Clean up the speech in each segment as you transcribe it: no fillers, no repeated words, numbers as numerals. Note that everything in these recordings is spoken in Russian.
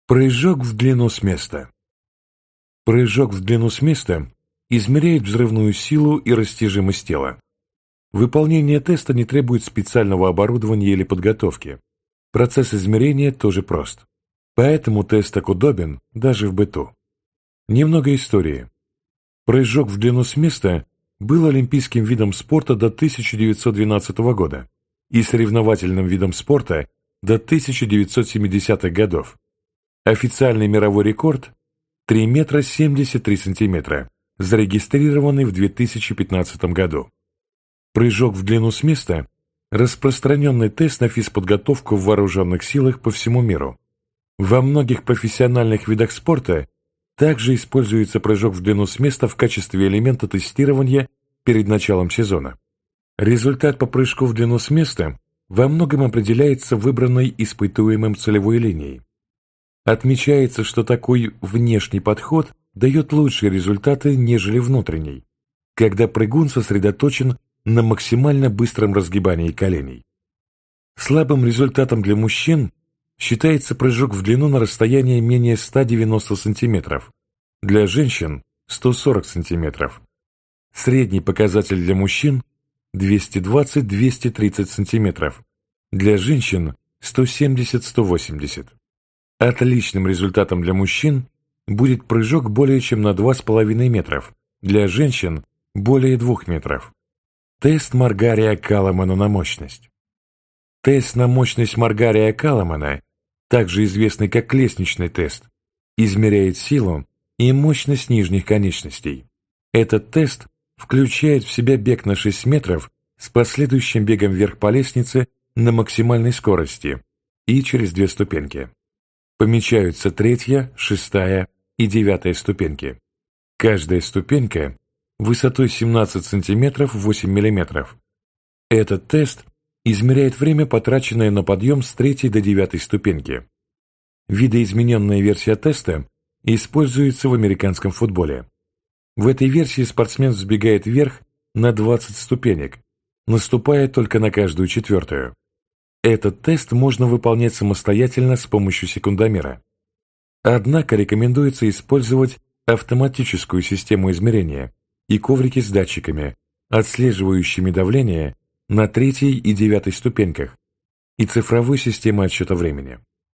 Прыжок в длину с места. Прыжок в длину с места измеряет взрывную силу и растяжимость тела. Выполнение теста не требует специального оборудования или подготовки. Процесс измерения тоже прост. Поэтому тест так удобен даже в быту. Немного истории. Прыжок в длину с места был олимпийским видом спорта до 1912 года и соревновательным видом спорта до 1970-х годов. Официальный мировой рекорд – 3 метра 73 сантиметра, зарегистрированный в 2015 году. Прыжок в длину с места – распространенный тест на физподготовку в вооруженных силах по всему миру. Во многих профессиональных видах спорта также используется прыжок в длину с места в качестве элемента тестирования перед началом сезона. Результат по прыжку в длину с места во многом определяется выбранной испытуемым целевой линией. Отмечается, что такой внешний подход дает лучшие результаты, нежели внутренний, когда прыгун сосредоточен на максимально быстром разгибании коленей. Слабым результатом для мужчин считается прыжок в длину на расстояние менее 190 см, для женщин – 140 см. Средний показатель для мужчин – 220-230 см, для женщин – 170-180 см. Отличным результатом для мужчин будет прыжок более чем на 2,5 метров, для женщин – более 2 метров. Тест Маргария-Каллемана на мощность. Тест на мощность Маргария-Каллемана, также известный как лестничный тест, измеряет силу и мощность нижних конечностей. Этот тест включает в себя бег на 6 метров с последующим бегом вверх по лестнице на максимальной скорости и через 2 ступеньки. Помечаются 3-я, 6-я и 9-я ступеньки. Каждая ступенька высотой 17 см 8 мм. Этот тест измеряет время, потраченное на подъем с 3-й до 9-й ступеньки. Видоизмененная версия теста используется в американском футболе. В этой версии спортсмен взбегает вверх на 20 ступенек, наступая только на каждую 4-ю. Этот тест можно выполнять самостоятельно с помощью секундомера. Однако рекомендуется использовать автоматическую систему измерения и коврики с датчиками, отслеживающими давление на 3-й и 9-й ступеньках, и цифровой системой отсчета времени.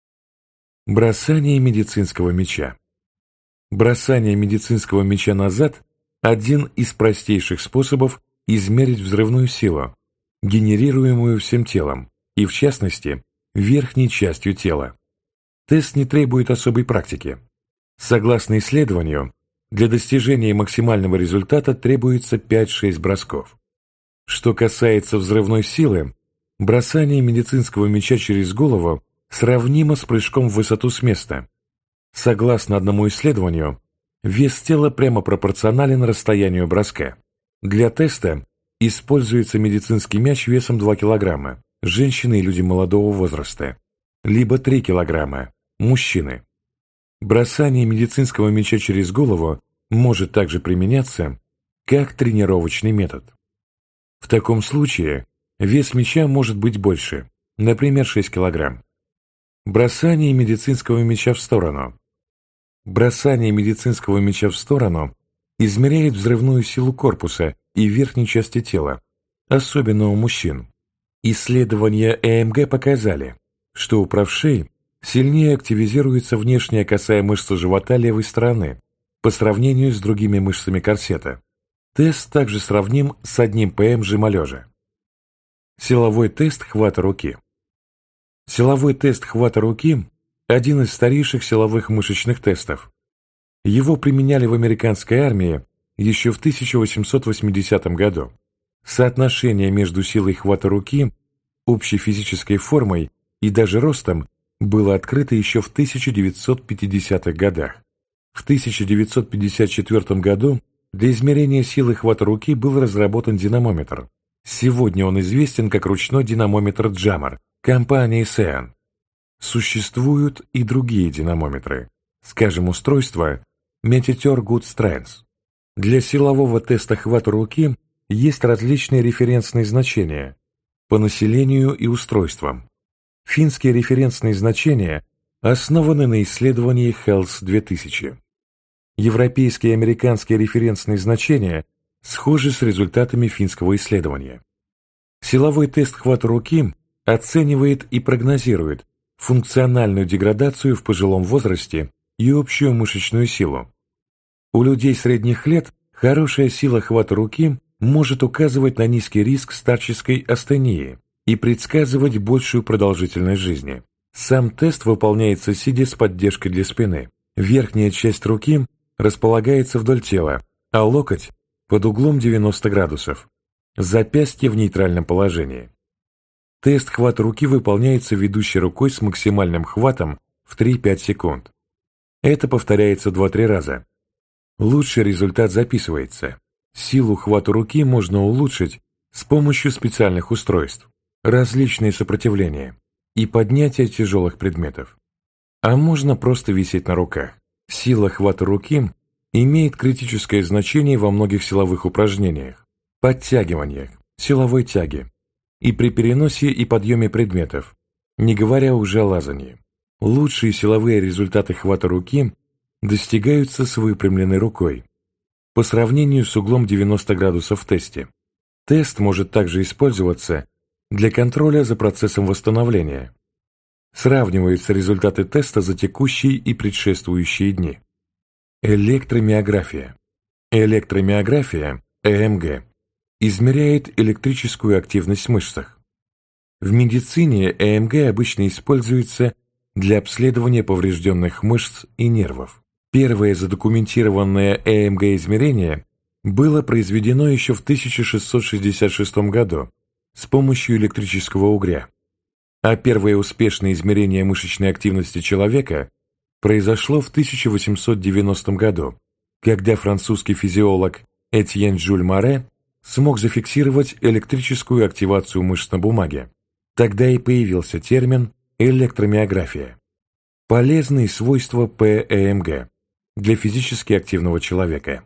Бросание медицинского мяча. Бросание медицинского мяча назад – один из простейших способов измерить взрывную силу, генерируемую всем телом, и, в частности, верхней частью тела. Тест не требует особой практики. Согласно исследованию, для достижения максимального результата требуется 5-6 бросков. Что касается взрывной силы, бросание медицинского мяча через голову сравнимо с прыжком в высоту с места. Согласно одному исследованию, вес тела прямо пропорционален расстоянию броска. Для теста используется медицинский мяч весом 2 кг, женщины и люди молодого возраста, либо 3 кг, мужчины. Бросание медицинского мяча через голову может также применяться как тренировочный метод. В таком случае вес мяча может быть больше, например, 6 кг. Бросание медицинского мяча в сторону. Бросание медицинского мяча в сторону измеряет взрывную силу корпуса и верхней части тела, особенно у мужчин. Исследования ЭМГ показали, что у правшей сильнее активизируется внешняя косая мышца живота левой стороны по сравнению с другими мышцами корсета. Тест также сравним с 1 ПМ жима лежа. Силовой тест хвата руки. Силовой тест хвата руки – один из старейших силовых мышечных тестов. Его применяли в американской армии еще в 1880 году. Соотношение между силой хвата руки, общей физической формой и даже ростом было открыто еще в 1950-х годах. В 1954 году для измерения силы хвата руки был разработан динамометр. Сегодня он известен как ручной динамометр Jammer компании Sean. Существуют и другие динамометры, скажем, устройство Metitor Good Strength. Для силового теста хвата руки есть различные референсные значения по населению и устройствам. Финские референсные значения основаны на исследовании Health 2000. Европейские и американские референсные значения схожи с результатами финского исследования. Силовой тест хвата руки оценивает и прогнозирует функциональную деградацию в пожилом возрасте и общую мышечную силу. У людей средних лет хорошая сила хвата руки может указывать на низкий риск старческой астении и предсказывать большую продолжительность жизни. Сам тест выполняется сидя с поддержкой для спины. Верхняя часть руки располагается вдоль тела, а локоть под углом 90 градусов. Запястье в нейтральном положении. Тест хвата руки выполняется ведущей рукой с максимальным хватом в 3-5 секунд. Это повторяется 2-3 раза. Лучший результат записывается. Силу хвата руки можно улучшить с помощью специальных устройств, различные сопротивления и поднятия тяжелых предметов. А можно просто висеть на руках. Сила хвата руки имеет критическое значение во многих силовых упражнениях, подтягиваниях, силовой тяге и при переносе и подъеме предметов, не говоря уже о лазании. Лучшие силовые результаты хвата руки достигаются с выпрямленной рукой по сравнению с углом 90 градусов в тесте. Тест может также использоваться для контроля за процессом восстановления. Сравниваются результаты теста за текущие и предшествующие дни. Электромиография. Электромиография, ЭМГ, измеряет электрическую активность в мышцах. В медицине ЭМГ обычно используется для обследования поврежденных мышц и нервов. Первое задокументированное ЭМГ-измерение было произведено еще в 1666 году с помощью электрического угря, а первое успешное измерение мышечной активности человека произошло в 1890 году, когда французский физиолог Этьен Жюль Море смог зафиксировать электрическую активацию мышц на бумаге. Тогда и появился термин электромиография. Полезные свойства ПЭМГ для физически активного человека.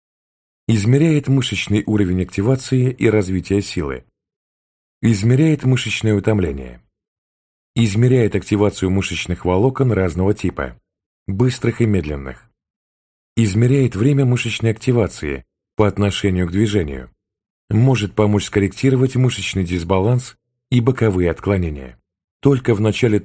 Измеряет мышечный уровень активации и развития силы. Измеряет мышечное утомление. Измеряет активацию мышечных волокон разного типа, быстрых и медленных. Измеряет время мышечной активации по отношению к движению. Может помочь скорректировать мышечный дисбаланс и боковые отклонения. Только в начале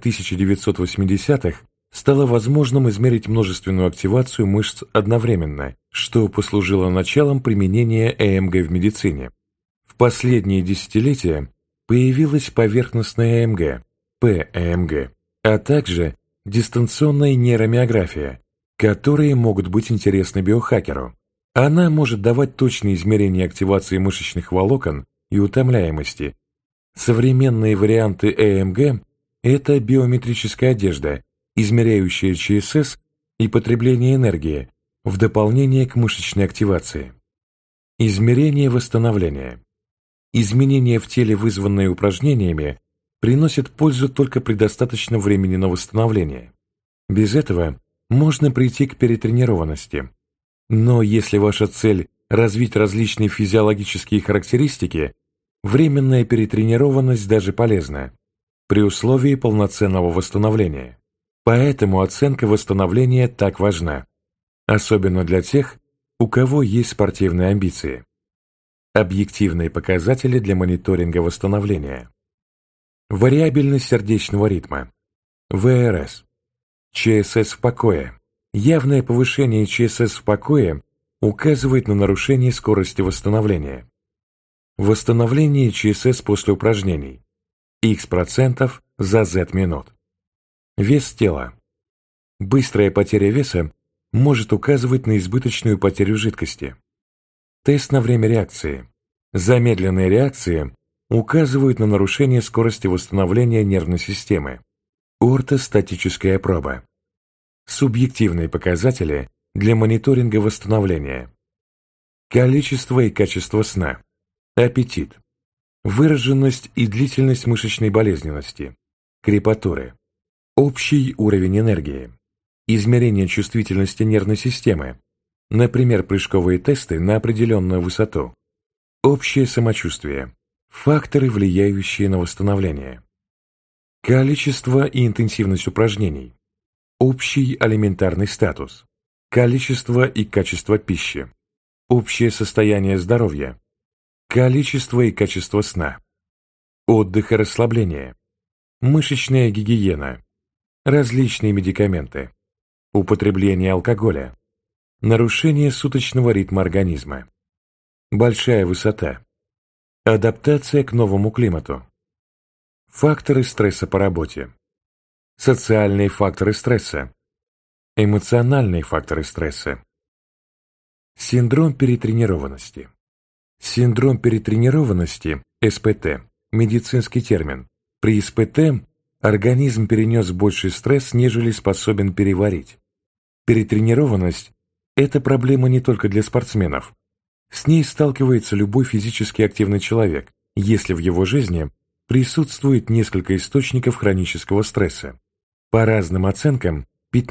1980-х стало возможным измерить множественную активацию мышц одновременно, что послужило началом применения ЭМГ в медицине. В последние десятилетия появилась поверхностная ЭМГ, ПЭМГ, а также дистанционная нейромиография, которые могут быть интересны биохакеру. Она может давать точные измерения активации мышечных волокон и утомляемости. Современные варианты ЭМГ – это биометрическая одежда, измеряющая ЧСС и потребление энергии в дополнение к мышечной активации. Измерение восстановления. Изменения в теле, вызванные упражнениями, приносят пользу только при достаточном времени на восстановление. Без этого можно прийти к перетренированности. Но если ваша цель – развить различные физиологические характеристики, временная перетренированность даже полезна, при условии полноценного восстановления. Поэтому оценка восстановления так важна, особенно для тех, у кого есть спортивные амбиции. Объективные показатели для мониторинга восстановления. Вариабельность сердечного ритма. ВРС. ЧСС в покое. Явное повышение ЧСС в покое указывает на нарушение скорости восстановления. Восстановление ЧСС после упражнений. X% за Z минут. Вес тела. Быстрая потеря веса может указывать на избыточную потерю жидкости. Тест на время реакции. Замедленные реакции указывают на нарушение скорости восстановления нервной системы. Ортостатическая проба. Субъективные показатели для мониторинга восстановления. Количество и качество сна. Аппетит. Выраженность и длительность мышечной болезненности. Крепатуры. Общий уровень энергии. Измерение чувствительности нервной системы. Например, прыжковые тесты на определенную высоту. Общее самочувствие. Факторы, влияющие на восстановление. Количество и интенсивность упражнений. общий алиментарный статус, количество и качество пищи, общее состояние здоровья, количество и качество сна, отдых и расслабление, мышечная гигиена, различные медикаменты, употребление алкоголя, нарушение суточного ритма организма, большая высота, адаптация к новому климату, факторы стресса по работе, социальные факторы стресса, эмоциональные факторы стресса, синдром перетренированности. Синдром перетренированности, СПТ, медицинский термин. При СПТ организм перенес больший стресс, нежели способен переварить. Перетренированность – это проблема не только для спортсменов. С ней сталкивается любой физически активный человек, если в его жизни присутствует несколько источников хронического стресса. По разным оценкам,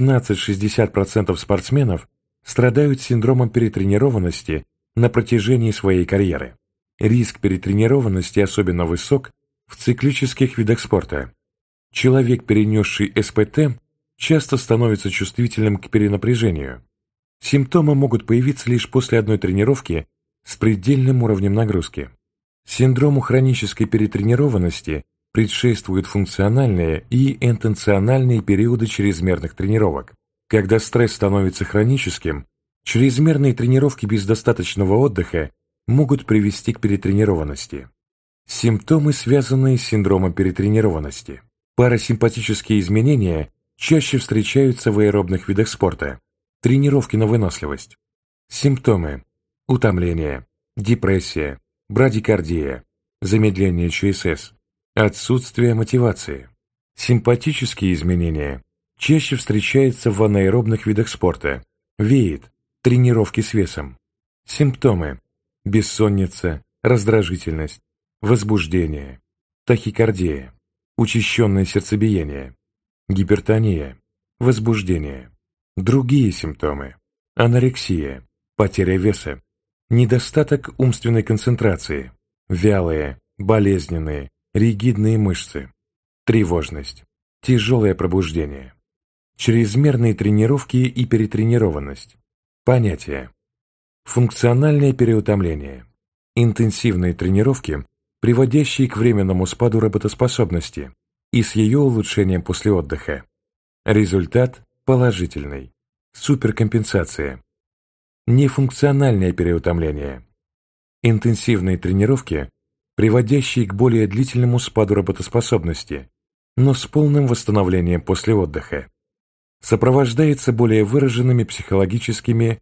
15-60% спортсменов страдают синдромом перетренированности на протяжении своей карьеры. Риск перетренированности особенно высок в циклических видах спорта. Человек, перенесший СПТ, часто становится чувствительным к перенапряжению. Симптомы могут появиться лишь после одной тренировки с предельным уровнем нагрузки. Синдрому хронической перетренированности предшествуют функциональные и интенциональные периоды чрезмерных тренировок. Когда стресс становится хроническим, чрезмерные тренировки без достаточного отдыха могут привести к перетренированности. Симптомы, связанные с синдромом перетренированности. Парасимпатические изменения чаще встречаются в аэробных видах спорта. Тренировки на выносливость. Симптомы: утомление, депрессия, брадикардия, замедление ЧСС, отсутствие мотивации. Симпатические изменения чаще встречаются в анаэробных видах спорта. Веет, тренировки с весом. Симптомы: бессонница, раздражительность, возбуждение, тахикардия, учащенное сердцебиение, гипертония, возбуждение. Другие симптомы: анорексия, потеря веса, недостаток умственной концентрации, вялые, болезненные, ригидные мышцы, тревожность, тяжелое пробуждение, чрезмерные тренировки и перетренированность. Понятия: функциональное переутомление, интенсивные тренировки, приводящие к временному спаду работоспособности и с ее улучшением после отдыха. Результат положительный. Суперкомпенсация. Нефункциональное переутомление. Интенсивные тренировки, приводящие к более длительному спаду работоспособности, но с полным восстановлением после отдыха. Сопровождается более выраженными психологическими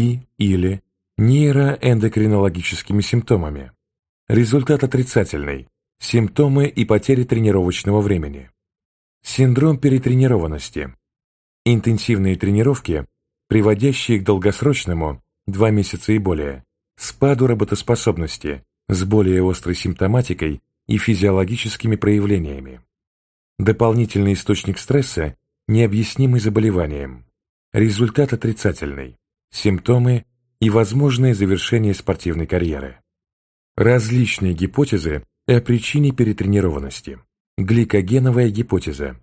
и/или нейроэндокринологическими симптомами. Результат отрицательный. Симптомы и потери тренировочного времени. Синдром перетренированности. Интенсивные тренировки, приводящие к долгосрочному, 2 месяца и более, спаду работоспособности с более острой симптоматикой и физиологическими проявлениями. Дополнительный источник стресса, необъяснимый заболеванием. Результат отрицательный. Симптомы и возможное завершение спортивной карьеры. Различные гипотезы о причине перетренированности. Гликогеновая гипотеза.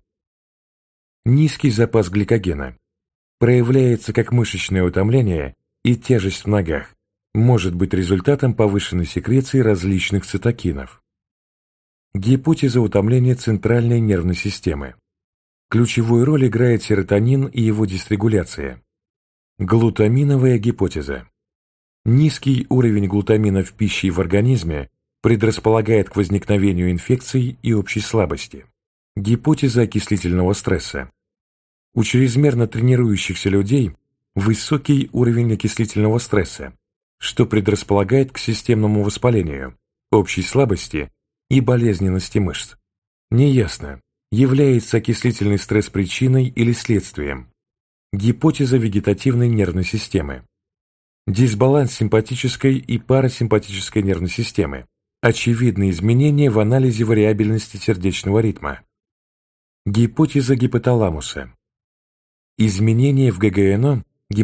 Низкий запас гликогена проявляется как мышечное утомление и тяжесть в ногах, может быть результатом повышенной секреции различных цитокинов. Гипотеза утомления центральной нервной системы. Ключевую роль играет серотонин и его дисрегуляция. Глутаминовая гипотеза. Низкий уровень глутамина в пище и в организме предрасполагает к возникновению инфекций и общей слабости. Гипотеза окислительного стресса. У чрезмерно тренирующихся людей высокий уровень окислительного стресса, что предрасполагает к системному воспалению, общей слабости и болезненности мышц. Неясно, является окислительный стресс причиной или следствием. Гипотеза вегетативной нервной системы. Дисбаланс симпатической и парасимпатической нервной системы. Очевидные изменения в анализе вариабельности сердечного ритма. Гипотеза гипоталамуса. Изменения в ГГНО,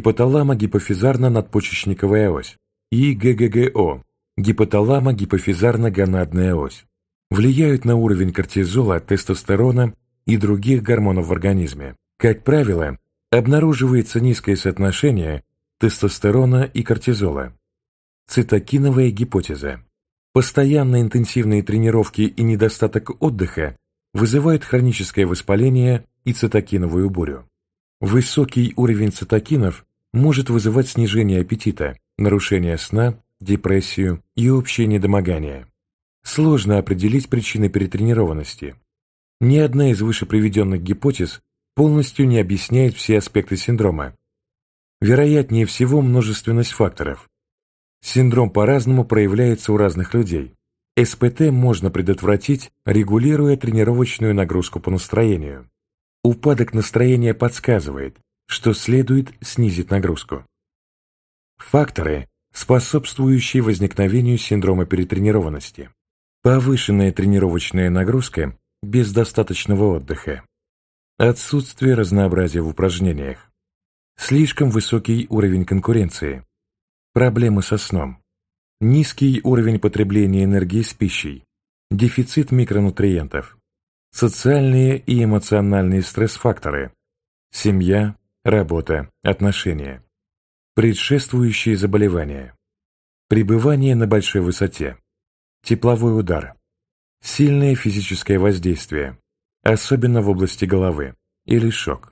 гипоталамо-гипофизарно-надпочечниковая ось, и ГГГО, гипоталамо-гипофизарно-гонадная ось, влияют на уровень кортизола, тестостерона и других гормонов в организме. Как правило, обнаруживается низкое соотношение тестостерона и кортизола. Цитокиновая гипотеза. Постоянно интенсивные тренировки и недостаток отдыха вызывают хроническое воспаление и цитокиновую бурю. Высокий уровень цитокинов может вызывать снижение аппетита, нарушение сна, депрессию и общее недомогание. Сложно определить причины перетренированности. Ни одна из выше приведенных гипотез полностью не объясняет все аспекты синдрома. Вероятнее всего множественность факторов. Синдром по-разному проявляется у разных людей. СПТ можно предотвратить, регулируя тренировочную нагрузку по настроению. Упадок настроения подсказывает, что следует снизить нагрузку. Факторы, способствующие возникновению синдрома перетренированности. Повышенная тренировочная нагрузка без достаточного отдыха. Отсутствие разнообразия в упражнениях. Слишком высокий уровень конкуренции. Проблемы со сном. Низкий уровень потребления энергии с пищей. Дефицит микронутриентов. Социальные и эмоциональные стресс-факторы. Семья, работа, отношения. Предшествующие заболевания. Пребывание на большой высоте. Тепловой удар. Сильное физическое воздействие, особенно в области головы, или шок.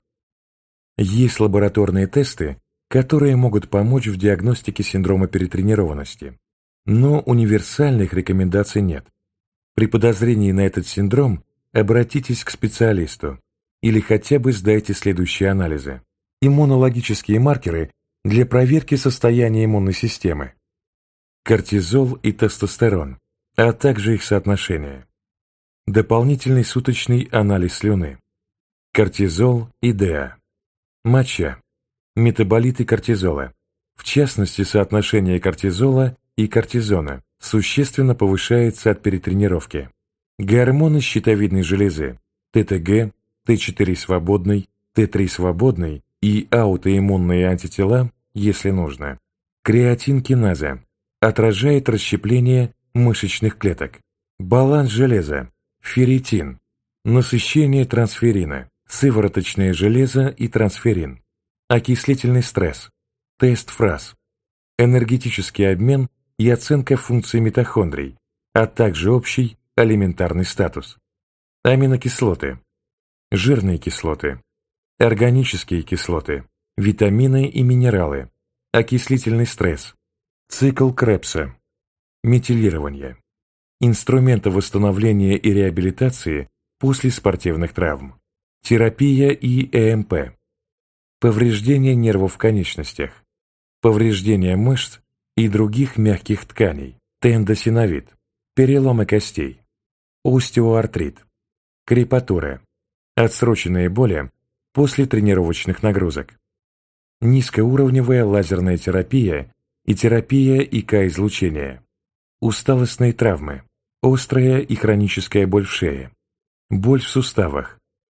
Есть лабораторные тесты, которые могут помочь в диагностике синдрома перетренированности, но универсальных рекомендаций нет. При подозрении на этот синдром обратитесь к специалисту или хотя бы сдайте следующие анализы. Иммунологические маркеры для проверки состояния иммунной системы. Кортизол и тестостерон, а также их соотношение. Дополнительный суточный анализ слюны. Кортизол и ДА. Моча. Метаболиты кортизола. В частности, соотношение кортизола и кортизона существенно повышается от перетренировки. Гормоны щитовидной железы. ТТГ, Т4 свободный, Т3 свободный и аутоиммунные антитела, если нужно. Креатинкиназа. Отражает расщепление мышечных клеток. Баланс железа. Ферритин. Насыщение трансферина. Сывороточное железо и трансферин. Окислительный стресс. Тест фраз. Энергетический обмен и оценка функций митохондрий, а также общий алиментарный статус. Аминокислоты. Жирные кислоты. Органические кислоты. Витамины и минералы. Окислительный стресс. Цикл Кребса. Метилирование. Инструменты восстановления и реабилитации после спортивных травм. Терапия и ЭМП. Повреждение нервов в конечностях. Повреждение мышц и других мягких тканей. Тендосиновит. Переломы костей. Остеоартрит. Крепатура. Отсроченные боли после тренировочных нагрузок. Низкоуровневая лазерная терапия и терапия ИК-излучения. Усталостные травмы. Острая и хроническая боль в шее. Боль в суставах.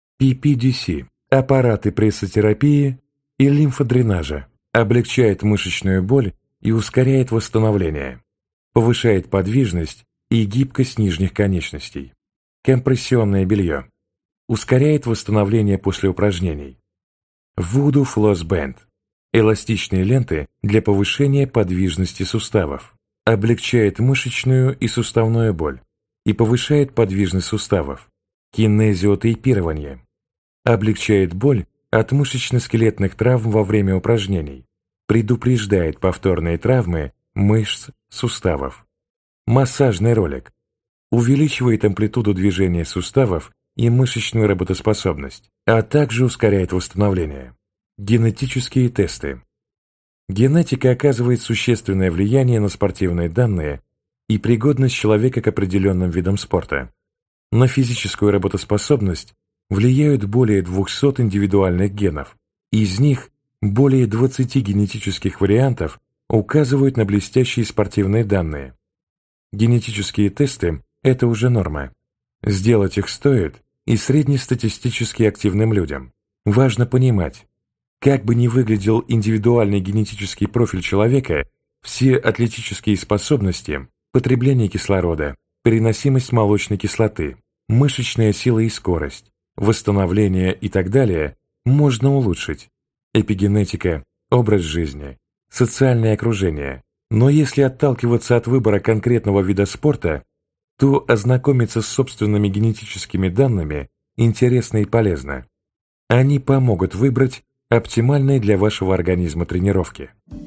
PPDC. Аппараты прессотерапии и лимфодренажа. Облегчает мышечную боль и ускоряет восстановление. Повышает подвижность и гибкость нижних конечностей. Компрессионное белье. Ускоряет восстановление после упражнений. Voodoo Floss Band. Эластичные ленты для повышения подвижности суставов. Облегчает мышечную и суставную боль и повышает подвижность суставов. Кинезиотейпирование. Облегчает боль от мышечно-скелетных травм во время упражнений. Предупреждает повторные травмы мышц, суставов. Массажный ролик. Увеличивает амплитуду движения суставов и мышечную работоспособность, а также ускоряет восстановление. Генетические тесты. Генетика оказывает существенное влияние на спортивные данные и пригодность человека к определенным видам спорта. На физическую работоспособность влияют более 200 индивидуальных генов, из них более 20 генетических вариантов указывают на блестящие спортивные данные. Генетические тесты – это уже норма. Сделать их стоит и среднестатистически активным людям. Важно понимать, как бы ни выглядел индивидуальный генетический профиль человека, все атлетические способности, потребление кислорода, переносимость молочной кислоты, мышечная сила и скорость, восстановление и так далее можно улучшить. Эпигенетика, образ жизни, социальное окружение. Но если отталкиваться от выбора конкретного вида спорта, то ознакомиться с собственными генетическими данными интересно и полезно. Они помогут выбрать оптимальные для вашего организма тренировки.